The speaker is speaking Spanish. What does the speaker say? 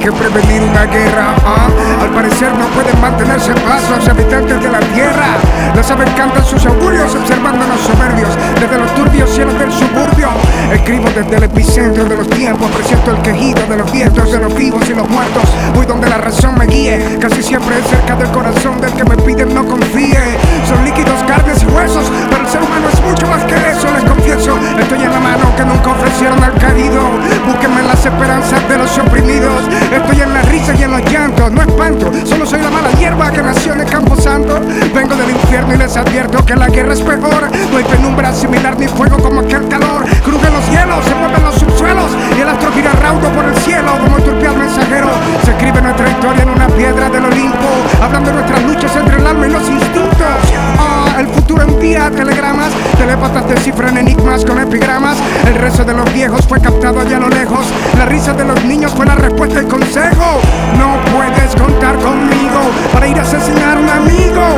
que prevenir una guerra. Al parecer no pueden mantenerse en paz los habitantes de la tierra. Las aves cantan sus augurios observándonos soberbios desde los turbios cielos del suburbio. Escribo desde el epicentro de los tiempos, presiento el quejido de los vientos, de los vivos y los muertos. Voy donde la razón me guíe, casi siempre cerca del corazón del que me piden no confíe. Son líquidos, carnes y huesos, pero el ser humano es mucho más que eso, les confieso. Estoy en la mano que nunca ofrecieron al caído. Búsquenme en las esperanzas de los oprimidos. Estoy en la risa y en los llantos, no espanto, solo soy la mala hierba que nació en el campo santo. Vengo del infierno y les advierto que la guerra es peor. No hay penumbra similar ni fuego como aquel calor. Crujen los hielos, se mueven los subsuelos y el astro gira raudo por el cielo como turpial mensajero. Se escribe nuestra historia en una piedra del Olimpo, hablando de nuestras luchas entre el alma y los instintos. El futuro envía telegramas, telépatas descifran enigmas con epigramas. El rezo de los viejos fue captado allá a lo lejos. La risa de los niños fue la respuesta y consejo. No puedes contar conmigo para ir a asesinar a un amigo.